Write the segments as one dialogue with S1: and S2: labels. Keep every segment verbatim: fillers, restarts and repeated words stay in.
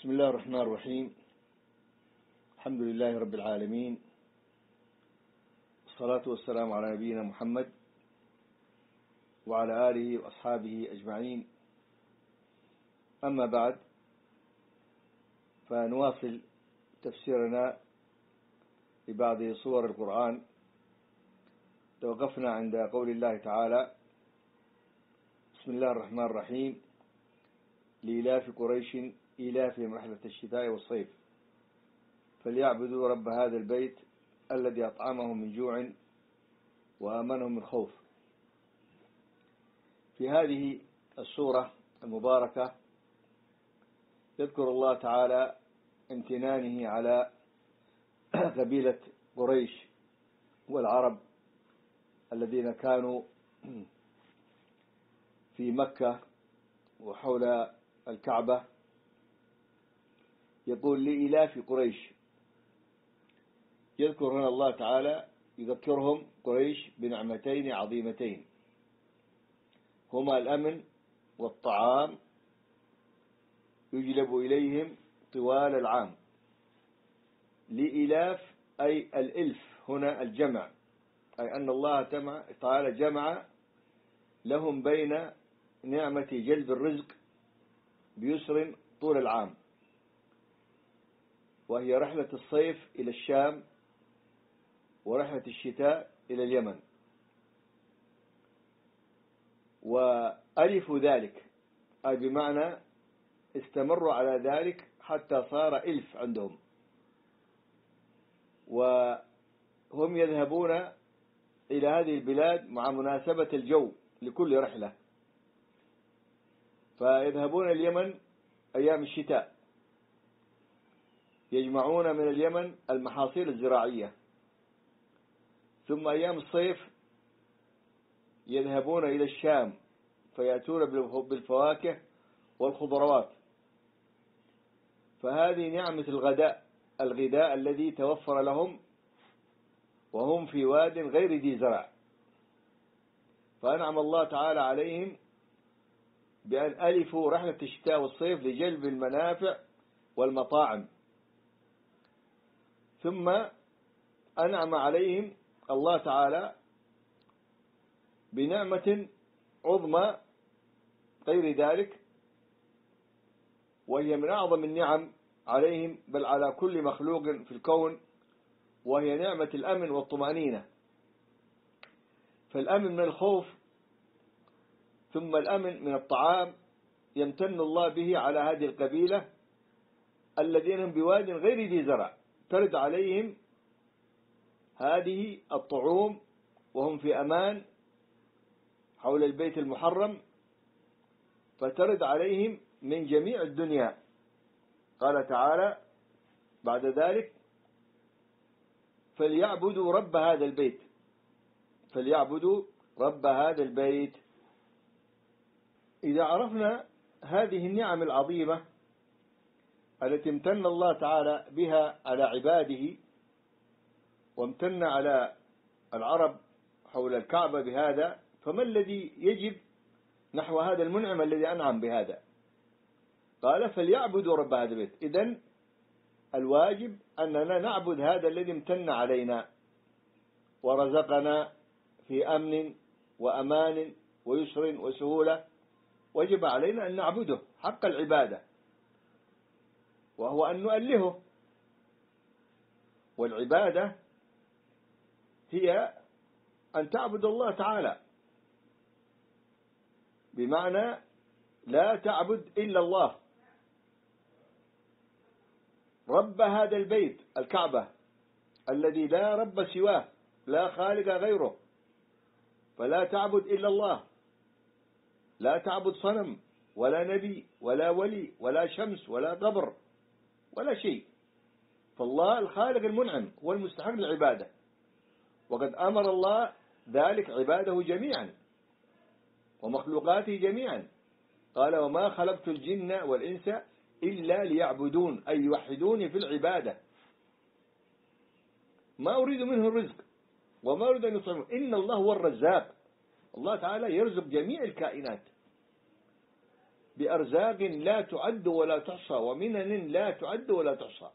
S1: بسم الله الرحمن الرحيم. الحمد لله رب العالمين، والصلاة والسلام على نبينا محمد وعلى آله وأصحابه أجمعين. أما بعد، فنواصل تفسيرنا لبعض صور القرآن. توقفنا عند قول الله تعالى: بسم الله الرحمن الرحيم، لإلاف قريش إيلافهم رحلة الشتاء والصيف فليعبدوا رب هذا البيت الذي أطعمهم من جوع وآمنهم من خوف. في هذه السورة المباركة يذكر الله تعالى امتنانه على قبيلة قريش والعرب الذين كانوا في مكة وحول الكعبة. يقول لإلاف قريش، يذكر هنا الله تعالى يذكرهم قريش بنعمتين عظيمتين، هما الأمن والطعام يجلب إليهم طوال العام. لإلاف أي الإلف، هنا الجمع، أي أن الله تعالى جمع لهم بين نعمة جلب الرزق بيسر طول العام، وهي رحلة الصيف إلى الشام ورحلة الشتاء إلى اليمن. وألفوا ذلك أي بمعنى استمروا على ذلك حتى صار إلف عندهم، وهم يذهبون إلى هذه البلاد مع مناسبة الجو لكل رحلة، فيذهبون اليمن أيام الشتاء، يجمعون من اليمن المحاصيل الزراعية، ثم أيام الصيف يذهبون إلى الشام فيأتون بالفواكه والخضروات. فهذه نعمة الغداء الغداء الذي توفر لهم وهم في واد غير ذي زرع. فأنعم الله تعالى عليهم بأن ألفوا رحلة الشتاء والصيف لجلب المنافع والمطاعم، ثم أنعم عليهم الله تعالى بنعمة عظمى غير ذلك، وهي من أعظم النعم عليهم بل على كل مخلوق في الكون، وهي نعمة الأمن والطمأنينة. فالأمن من الخوف ثم الأمن من الطعام يمتن الله به على هذه القبيلة الذين هم بواد غير ذي زرع، ترد عليهم هذه الطعوم وهم في أمان حول البيت المحرم، فترد عليهم من جميع الدنيا. قال تعالى بعد ذلك: فليعبدوا رب هذا البيت فليعبدوا رب هذا البيت. إذا عرفنا هذه النعم العظيمة التي امتن الله تعالى بها على عباده، وامتن على العرب حول الكعبة بهذا، فما الذي يجب نحو هذا المنعم الذي أنعم بهذا؟ قال: فليعبدوا رب هذا البيت. إذن الواجب أننا نعبد هذا الذي امتن علينا ورزقنا في أمن وأمان ويسر وسهولة، وجب علينا أن نعبده حق العبادة، وهو أن نؤلهه. والعبادة هي أن تعبد الله تعالى، بمعنى لا تعبد إلا الله رب هذا البيت الكعبة الذي لا رب سواه، لا خالق غيره، فلا تعبد إلا الله، لا تعبد صنم ولا نبي ولا ولي ولا شمس ولا قبر ولا شيء، فالله الخالق المنعم هو المستحق للعبادة، وقد أمر الله ذلك عباده جميعا ومخلوقاته جميعا. قال: وما خلقت الجن والإنس إلا ليعبدون، أي يوحدوني في العبادة، ما أريد منه الرزق وما أريد أن يطعمه، إن الله هو الرزاق. الله تعالى يرزق جميع الكائنات، بأرزاق لا تعد ولا تحصى ومنن لا تعد ولا تحصى،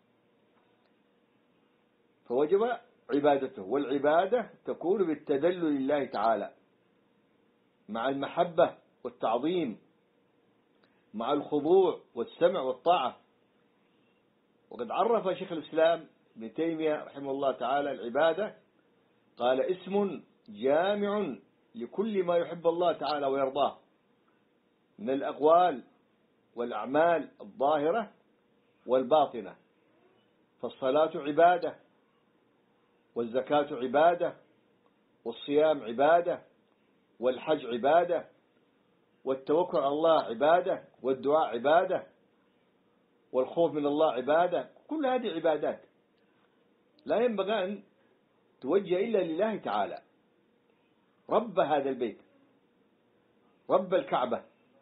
S1: فوجب عبادته. والعبادة تكون بالتذلل لله تعالى مع المحبة والتعظيم، مع الخضوع والسمع والطاعة. وقد عرف شيخ الإسلام ابن تيمية رحمه الله تعالى العبادة، قال: اسم جامع لكل ما يحب الله تعالى ويرضاه من الأقوال والأعمال الظاهرة والباطنة. فالصلاة عبادة، والزكاة عبادة، والصيام عبادة، والحج عبادة، والتوكل على الله عبادة، والدعاء عبادة، والخوف من الله عبادة. كل هذه عبادات لا ينبغي أن توجه إلا لله تعالى، رب هذا البيت، رب الكعبة.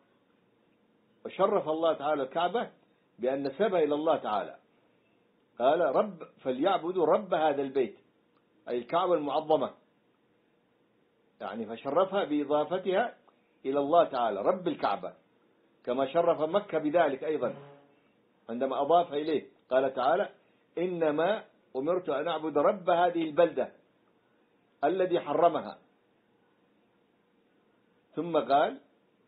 S1: وشرف الله تعالى الكعبة بأن نسبها إلى الله تعالى، قال: رب فليعبدوا رب هذا البيت، أي الكعبة المعظمة، يعني فشرفها بإضافتها إلى الله تعالى رب الكعبة، كما شرف مكة بذلك أيضا عندما أضاف إليه، قال تعالى: إنما أمرت أن أعبد رب هذه البلدة الذي حرمها. ثم قال: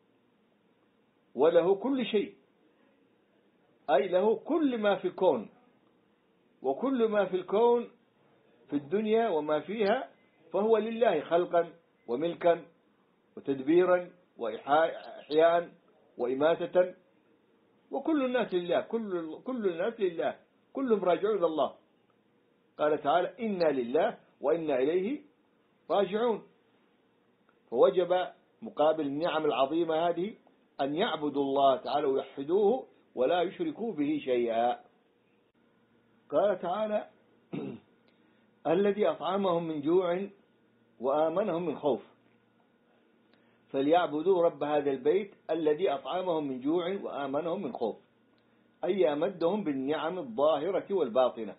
S1: وله كل شيء، أي له كل ما في الكون، وكل ما في الكون في الدنيا وما فيها فهو لله خلقا وملكا وتدبيرا وإحياء وإماتة، وكل الناس لله، كل كل الناس لله، كلهم راجعون إلى الله. قال تعالى: إنا لله وإنا إليه راجعون. فوجب مقابل النعم العظيمة هذه أن يعبدوا الله تعالى ويوحدوه ولا يشركوا به شيئا. قال تعالى: الذي أطعمهم من جوع وآمنهم من خوف. فليعبدوا رب هذا البيت الذي أطعمهم من جوع وآمنهم من خوف، أي أمدهم بالنعم الظاهرة والباطنة.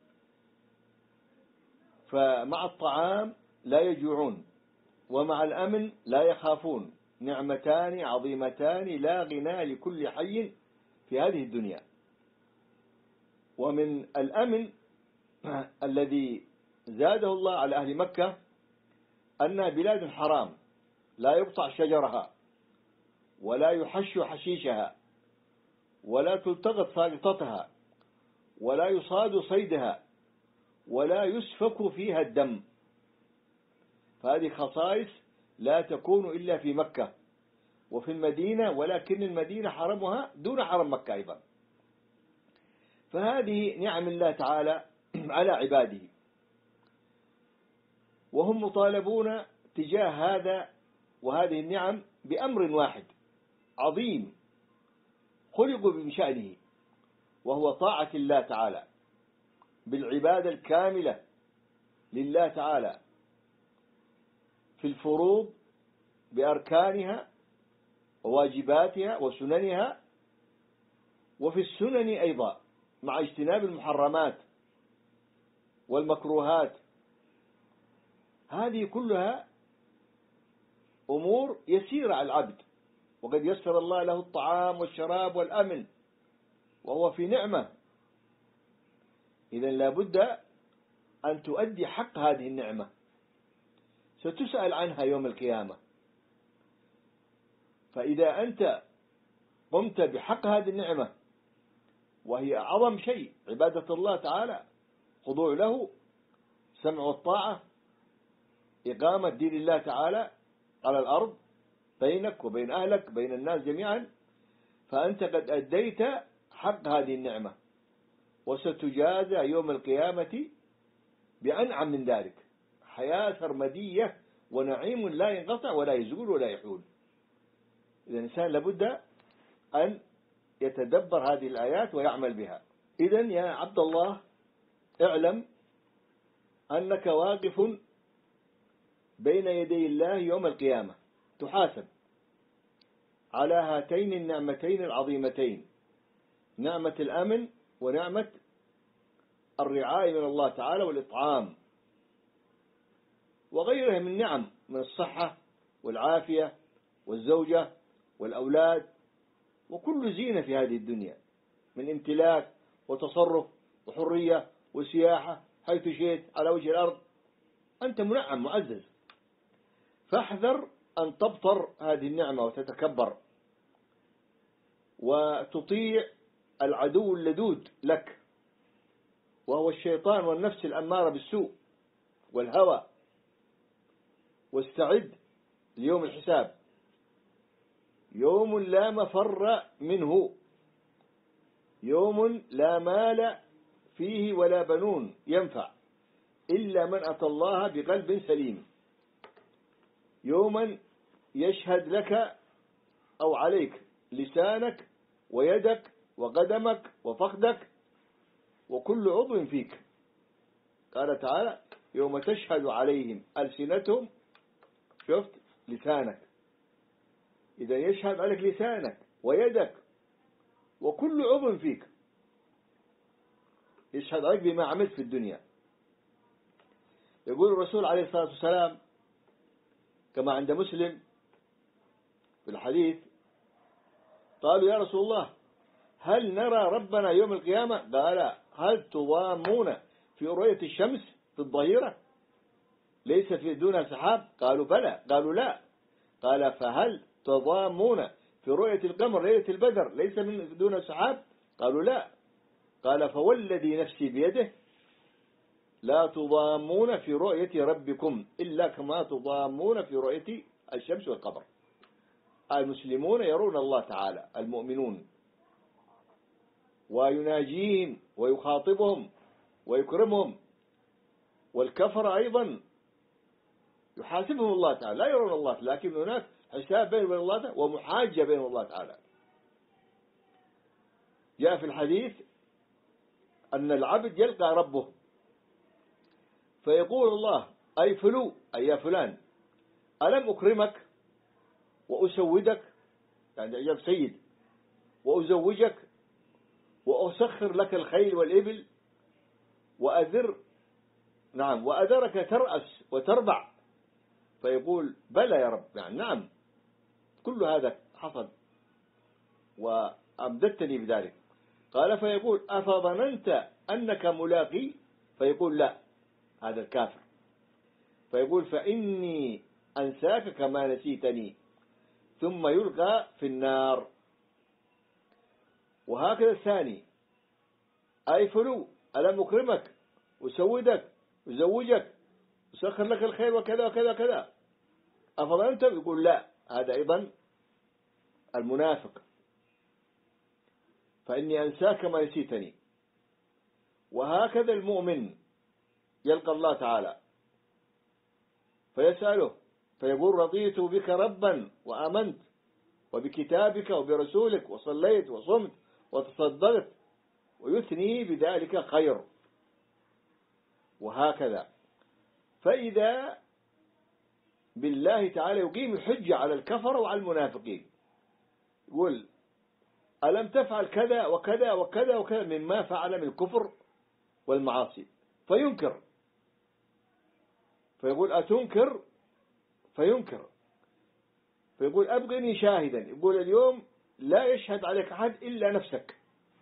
S1: فمع الطعام لا يجوعون، ومع الأمن لا يخافون، نعمتان عظيمتان لا غنى لكل حي في هذه الدنيا. ومن الأمن الذي زاده الله على أهل مكة أنها بلاد حرام، لا يقطع شجرها، ولا يحش حشيشها، ولا تلتقط ساقطتها، ولا يصاد صيدها، ولا يسفك فيها الدم. فهذه خصائص لا تكون إلا في مكة وفي المدينة، ولكن المدينة حرمها دون حرم مكة أيضا. فهذه نعم الله تعالى على عباده، وهم مطالبون تجاه هذا وهذه النعم بأمر واحد عظيم خلقوا بشأنه، وهو طاعة الله تعالى بالعبادة الكاملة لله تعالى في الفروض بأركانها وواجباتها وسننها، وفي السنن أيضا مع اجتناب المحرمات والمكروهات. هذه كلها أمور يسيرة على العبد، وقد يسر الله له الطعام والشراب والأمن وهو في نعمة. إذن لابد أن تؤدي حق هذه النعمة، ستسأل عنها يوم القيامة. فإذا أنت قمت بحق هذه النعمة، وهي أعظم شيء عبادة الله تعالى، خضوع له، سمع والطاعة، إقامة دين الله تعالى على الأرض بينك وبين أهلك بين الناس جميعا، فأنت قد أديت حق هذه النعمة، وستجازى يوم القيامة بأنعم من ذلك، حياة سرمدية ونعيم لا ينقطع ولا يزول ولا يحول. إذا الإنسان لابد أن يتدبر هذه الآيات ويعمل بها. إذن يا عبد الله اعلم أنك واقف بين يدي الله يوم القيامة، تحاسب على هاتين النعمتين العظيمتين، نعمة الأمن ونعمة الرعاية من الله تعالى والإطعام، وغيرها من نعم من الصحة والعافية والزوجة والأولاد وكل زينة في هذه الدنيا من امتلاك وتصرف وحرية وسياحة حيث شئت على وجه الأرض، أنت منعم معزز. فاحذر أن تبطر هذه النعمة وتتكبر وتطيع العدو اللدود لك، وهو الشيطان والنفس الأمارة بالسوء والهوى. واستعد ليوم الحساب، يوم لا مفر منه، يوم لا مال فيه ولا بنون ينفع إلا من أتى الله بقلب سليم، يوما يشهد لك أو عليك لسانك ويدك وقدمك وفخذك وكل عضو فيك. قال تعالى يوم تشهد عليهم ألسنتهم، شفت لسانك، إذا يشهد عليك لسانك ويدك وكل عضو فيك، يشهد عليك بما عملت في الدنيا. يقول الرسول عليه الصلاة والسلام كما عند مسلم في الحديث، قالوا يا رسول الله هل نرى ربنا يوم القيامة؟ قال هل تضامون في رؤية الشمس في الظهيرة ليس في دونها سحاب؟ قالوا بلى. قالوا لا. قال فهل تضامون في رؤية القمر ليلة البدر ليس من دون سحاب؟ قالوا لا. قال فوالذي نفسي بيده لا تضامون في رؤية ربكم إلا كما تضامون في رؤية الشمس والقمر. المسلمون يرون الله تعالى المؤمنون ويناجيهم ويخاطبهم ويكرمهم، والكفر أيضا يحاسبهم الله تعالى، لا يرون الله، لكن هناك حساب بينهم وبين الله تعالى ومحاجة بينهم الله تعالى. جاء في الحديث أن العبد يلقى ربه فيقول الله أي فلو أي يا فلان ألم أكرمك وأسودك، يعني أيام سيد، وأزوجك وأسخر لك الخيل والإبل وأذر نعم وأذرك ترأس وتربع، فيقول بلى يا رب، يعني نعم كل هذا حصل وأمددتني بذلك. قال فيقول أفظننت أنك ملاقي؟ فيقول لا، هذا الكافر. فيقول فإني أنساك كما نسيتني، ثم يلقى في النار. وهكذا الثاني أي فلو ألم أكرمك وسودك وزوجك وسخر لك الخير وكذا وكذا وكذا، أفظننت؟ يقول لا، هذا أيضا المنافق. فإني أنساك كما نسيتني. وهكذا المؤمن يلقى الله تعالى فيسأله فيقول رضيت بك ربا وآمنت وبكتابك وبرسولك وصليت وصمت وتصدقت، ويثني بذلك خير. وهكذا. فإذا بالله تعالى يقيم الحجة على الكفر وعلى المنافقين، يقول ألم تفعل كذا وكذا وكذا وكذا مما فعل من الكفر والمعاصي، فينكر، فيقول أتنكر؟ فينكر، فيقول أبغني شاهدا. يقول اليوم لا يشهد عليك أحد إلا نفسك،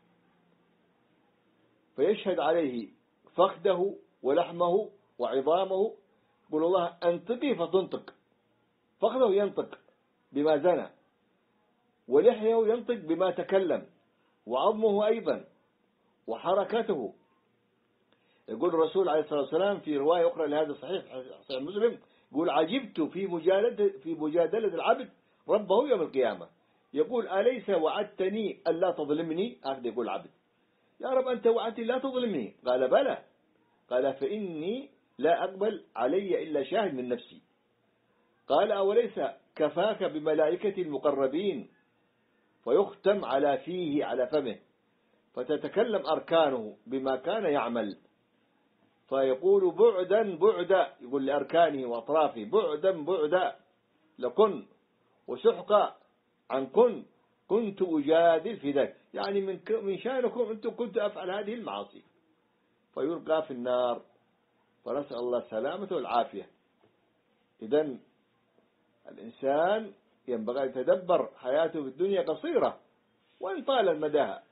S1: فيشهد عليه فخذه ولحمه وعظامه. يقول الله أنطقي فتنطق، فخذه ينطق بما زنى، ولحيه ينطق بما تكلم، وعظمه أيضا وحركته. يقول الرسول عليه الصلاة والسلام في رواية أخرى لهذا الصحيح صحيح مسلم، يقول عجبت في مجادلة في مجادلة العبد ربه يوم القيامة، يقول أليس وعدتني ألا تظلمني؟ هكذا يقول العبد، يا رب أنت وعدتني لا تظلمني. قال بلى. قال فإني لا أقبل علي إلا شاهد من نفسي. قال أوليس كفاك بملائكة المقربين فيختم على فيه على فمه فتتكلم أركانه بما كان يعمل، فيقول بعدا بعدا، يقول لأركانه وأطرافه بعدا بعدا لكن وسحقا عن كن كنت أجادل في ذلك، يعني من من شأنكم أنتم كنت أفعل هذه المعاصي، فيلقى في النار. فنسأل الله السلامة والعافية. إذن الإنسان ينبغي أن يتدبر حياته في الدنيا قصيرة، وإن طال مداها.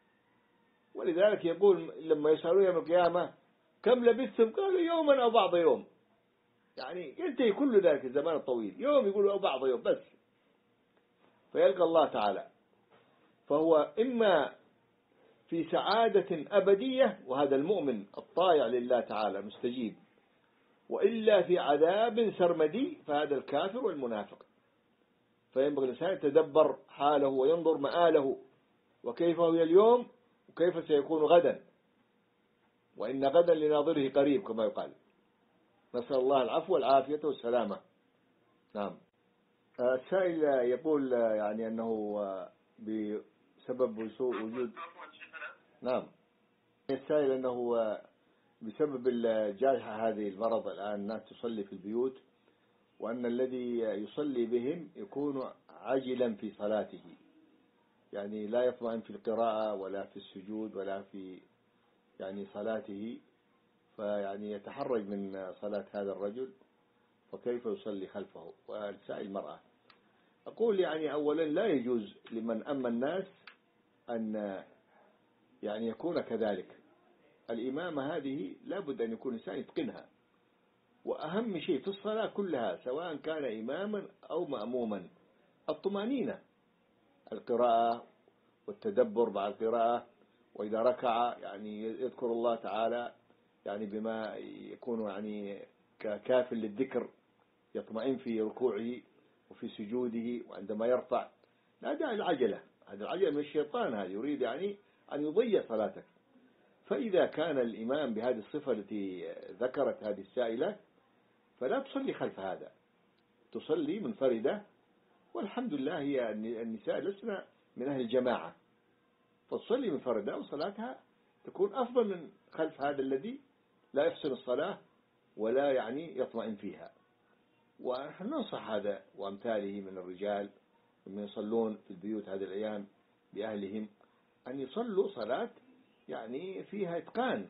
S1: ولذلك يقول لما يسألون يوم القيامة كم لبثتم؟ قالوا يوما أو بعض يوم، يعني ينتهي كل ذلك الزمان الطويل، يوم يقولوا أو بعض يوم بس، فيلقى الله تعالى. فهو إما في سعادة أبدية، وهذا المؤمن الطائع لله تعالى مستجيب، وإلا في عذاب سرمدي، فهذا الكافر والمنافق. فينبغي الإنسان يتدبر حاله وينظر مآله، وكيف هو اليوم وكيف سيكون غدا، وإن غدا لناظره قريب كما يقال. نسأل الله العفو والعافية والسلامة. نعم. السائل يقول يعني أنه بسبب وجود نعم السائل أنه بسبب الجائحة هذه المرض الآن الناس تصلي في البيوت، وأن الذي يصلي بهم يكون عجلا في صلاته، يعني لا يطمئن في القراءة ولا في السجود ولا في يعني صلاته، فيعني يتحرج من صلاة هذا الرجل، فكيف يصلي خلفه؟ والسائل المرأة. أقول يعني أولا لا يجوز لمن أما الناس أن يعني يكون كذلك. الإمامة هذه لابد أن يكون الإنسان يتقنها، وأهم شيء في الصلاة كلها سواء كان إماما أو مأموما الطمأنينة، القراءة والتدبر مع القراءة، وإذا ركع يعني يذكر الله تعالى يعني بما يكون يعني كاف للذكر، يطمئن في ركوعه وفي سجوده، وعندما يرفع لا داعي العجلة، هذا العجلة من الشيطان، هذا يريد يعني أن يضيع صلاتك. فإذا كان الإمام بهذه الصفة التي ذكرت هذه السائلة فلا تصلي خلف هذا، تصلي منفردة، والحمد لله هي النساء لسنا من أهل الجماعة، فتصلي منفردة وصلاتها تكون أفضل من خلف هذا الذي لا يحسن الصلاة ولا يعني يطمئن فيها. ونحن ننصح هذا وأمثاله من الرجال من يصلون في البيوت هذه الأيام بأهلهم أن يصلوا صلاة يعني فيها إتقان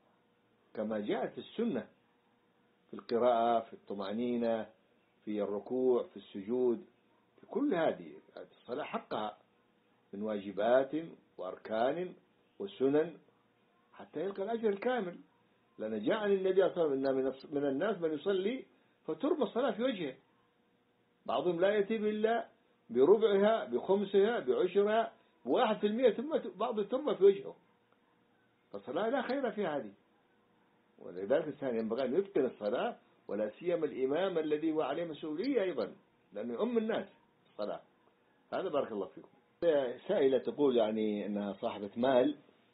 S1: كما جاءت السنة في القراءة، في الطمأنينة، في الركوع، في السجود، في كل هذه الصلاة حقها من واجبات وأركان وسنن حتى يلقى الأجر الكامل. لأن جاء عن النبي صلى الله عليه وسلم من الناس من يصلي فترمى الصلاة في وجهه، بعضهم لا يأتي إلا بربعها بخمسها بعشرها بواحد في المئة، ثم بعض ترمى في وجهه، فالصلاة لا خير في هذه. ولذلك الإنسان ينبغي أن يتقن الصلاة، ولا سيما الإمام الذي هو عليه مسؤولية أيضا لأنه يؤم الناس الصلاة. هذا بارك الله فيكم. سائلة تقول يعني أنها صاحبة مال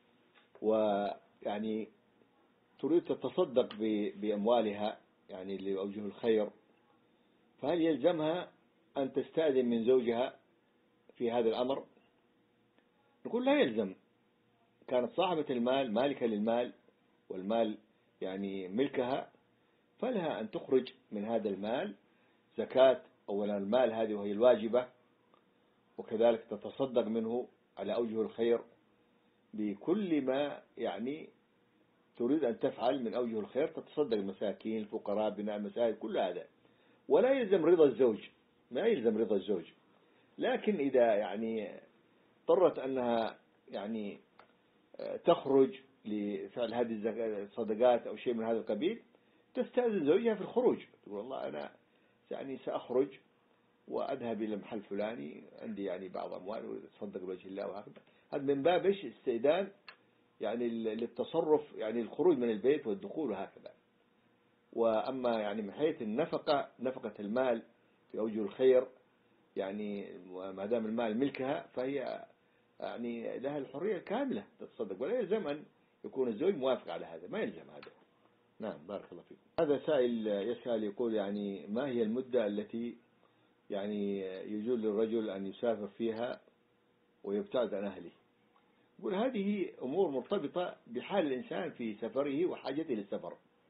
S1: ويعني تريد تتصدق بأموالها يعني لأوجه الخير، فهل يلزمها أن تستأذن من زوجها في هذا الأمر؟ نقول لا يلزم. كانت صاحبة المال مالكة للمال والمال يعني ملكها، فلها أن تخرج من هذا المال زكاة أولا المال هذه وهي الواجبة، وكذلك تتصدق منه على أوجه الخير بكل ما يعني تريد أن تفعل من أوجه الخير، تتصدق المساكين الفقراء بناء المساجد كل هذا، ولا يلزم رضا الزوج، ما يلزم رضا الزوج. لكن إذا يعني اضطرت أنها يعني تخرج لفعل هذه الصدقات أو شيء من هذا القبيل تستأذن زوجها في الخروج، تقول والله أنا يعني سأخرج وأذهب إلى محل فلاني عندي يعني بعض أموال وأتصدق بوجه الله وهكذا. هذا من باب إيش استئذان يعني للتصرف يعني الخروج من البيت والدخول وهكذا. وأما يعني من حيث النفقة نفقة المال في أوجه الخير يعني ما دام المال ملكها فهي يعني لها الحرية الكاملة تتصدق، ولا يلزم أن يكون الزوج موافق على هذا، ما يلزم هذا. نعم بارك الله فيكم. هذا سائل يسأل يقول يعني ما هي المدة التي يعني يجوز للرجل أن يسافر فيها ويبتعد عن أهله؟ يقول هذه أمور مرتبطة بحال الإنسان في سفره وحاجته للسفر،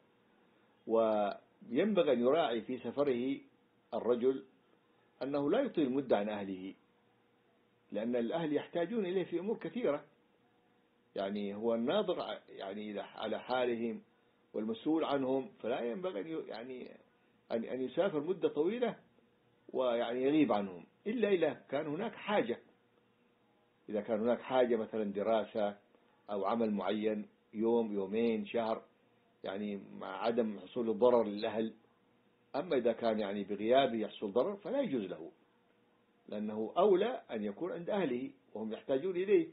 S1: وينبغي أن يراعي في سفره الرجل أنه لا يطيل مدة عن أهله، لأن الأهل يحتاجون إليه في أمور كثيرة، يعني هو الناظر يعني على حالهم والمسؤول عنهم، فلا ينبغي أن يعني أن يسافر مدة طويلة ويعني يغيب عنهم إلا إذا كان هناك حاجة. إذا كان هناك حاجة مثلا دراسة أو عمل معين يوم يومين شهر، يعني مع عدم حصول الضرر للأهل. أما إذا كان يعني بغيابه يحصل ضرر فلا يجوز له، لأنه أولى أن يكون عند أهله وهم يحتاجون إليه.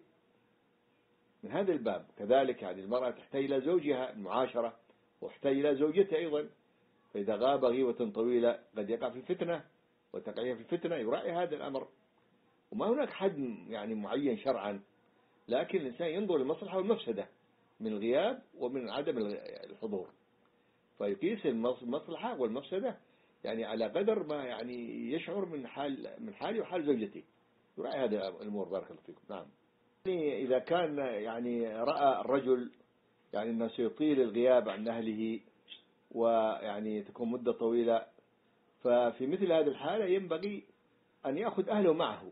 S1: من هذا الباب كذلك يعني المرأة تحتاج إلى زوجها المعاشرة، وتحتاج إلى زوجتها أيضا، فإذا غاب غيبة طويلة قد يقع في فتنة وتقع في الفتنة، يراعي هذا الأمر. وما هناك حد يعني معين شرعا، لكن الإنسان ينظر للمصلحة والمفسدة من الغياب ومن عدم الحضور، فيقيس المصلحة والمفسدة يعني على قدر ما يعني يشعر من حال من حاله وحال زوجته، يراعي هذه الأمور. بارك الله فيكم. نعم. يعني إذا كان يعني رأى الرجل يعني أنه سيطيل الغياب عن أهله ويعني تكون مدة طويلة، ففي مثل هذه الحالة ينبغي أن يأخذ أهله معه،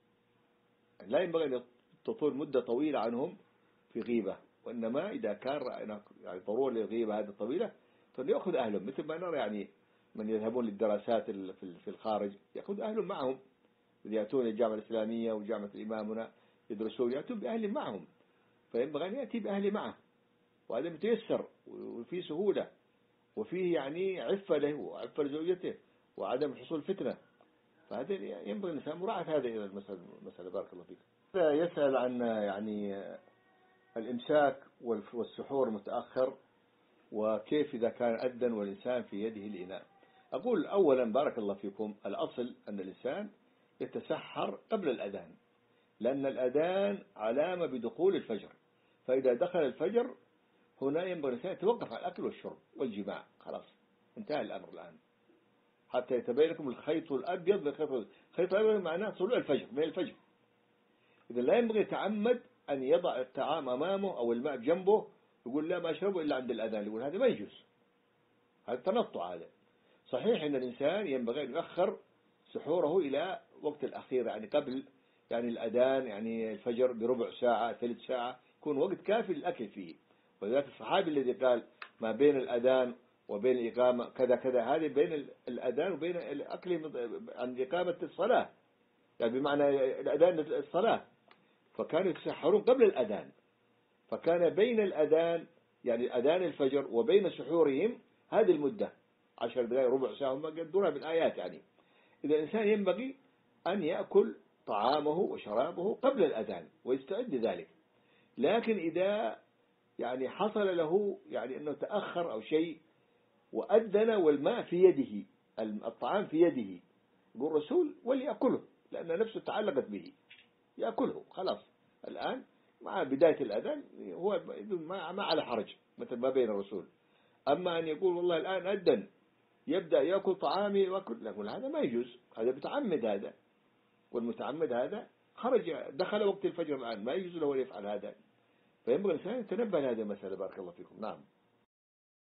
S1: لا ينبغي أن تطول مدة طويلة عنهم في غيبة، وإنما إذا كان يعني ضرورة للغيبة هذه الطويلة فليأخذ أهلهم، مثل ما نرى يعني من يذهبون للدراسات في الخارج يأخذ أهلهم معهم، يأتون الجامعة الإسلامية وجامعة الإمام هنا يدرسون، يأتون بأهلهم معهم، فينبغي أن يأتي بأهله معه، وهذا متيسر وفيه سهولة وفيه يعني عفة له وعفة لزوجته وعدم حصول فتنة، فهذا ينبغي الإنسان مراعاة هذه المسألة. مسألة بارك الله فيك. يسأل عن يعني الإمساك والسحور متأخر، وكيف إذا كان أذن والإنسان في يده الإناء. أقول أولا بارك الله فيكم، الأصل أن الإنسان يتسحر قبل الأذان، لأن الأذان علامة بدخول الفجر، فإذا دخل الفجر هنا ينبغي الإنسان يتوقف عن الأكل والشرب والجماع، خلاص انتهى الأمر الآن، حتى يتبين لكم الخيط الأبيض من الخيط الأبيض. الخيط الأبيض معناه طلوع الفجر من الفجر. إذا لا ينبغي يتعمد أن يضع الطعام أمامه أو الماء جنبه يقول لا ما أشربه إلا عند الأذان، يقول هذا ما يجوز، هذا تنطع. هذا صحيح أن الإنسان ينبغي أن يؤخر سحوره إلى وقت الأخير، يعني قبل يعني الأذان يعني الفجر بربع ساعة ثلث ساعة يكون وقت كافي للأكل فيه. ولذلك الصحابي الذي قال ما بين الأذان وبين الإقامة كذا كذا، هذه بين الأذان وبين الأكل عند إقامة الصلاة، يعني بمعنى الأذان الصلاة، فكانوا يتسحرون قبل الأذان، فكان بين الأذان يعني أذان الفجر وبين سحورهم هذه المدة عشر دقائق ربع ساعة، هم قدرها بالآيات. يعني إذا الإنسان ينبغي أن يأكل طعامه وشرابه قبل الأذان ويستعد لذلك. لكن إذا يعني حصل له يعني أنه تأخر أو شيء وأذن والماء في يده الطعام في يده، يقول الرسول وليأكله لأن نفسه تعلقت به، يأكله خلاص الآن مع بداية الأذان، هو ما على حرج مثل ما بين الرسول. أما أن يقول والله الآن أذن يبدأ يأكل طعامي وأكل، يقول هذا ما يجوز، هذا بتعمد، هذا والمتعمد هذا خرج دخل وقت الفجر الآن، ما يجوز له أن يفعل هذا. فينبغي الإنسان يتنبه لهذه المسألة. بارك الله فيكم. نعم.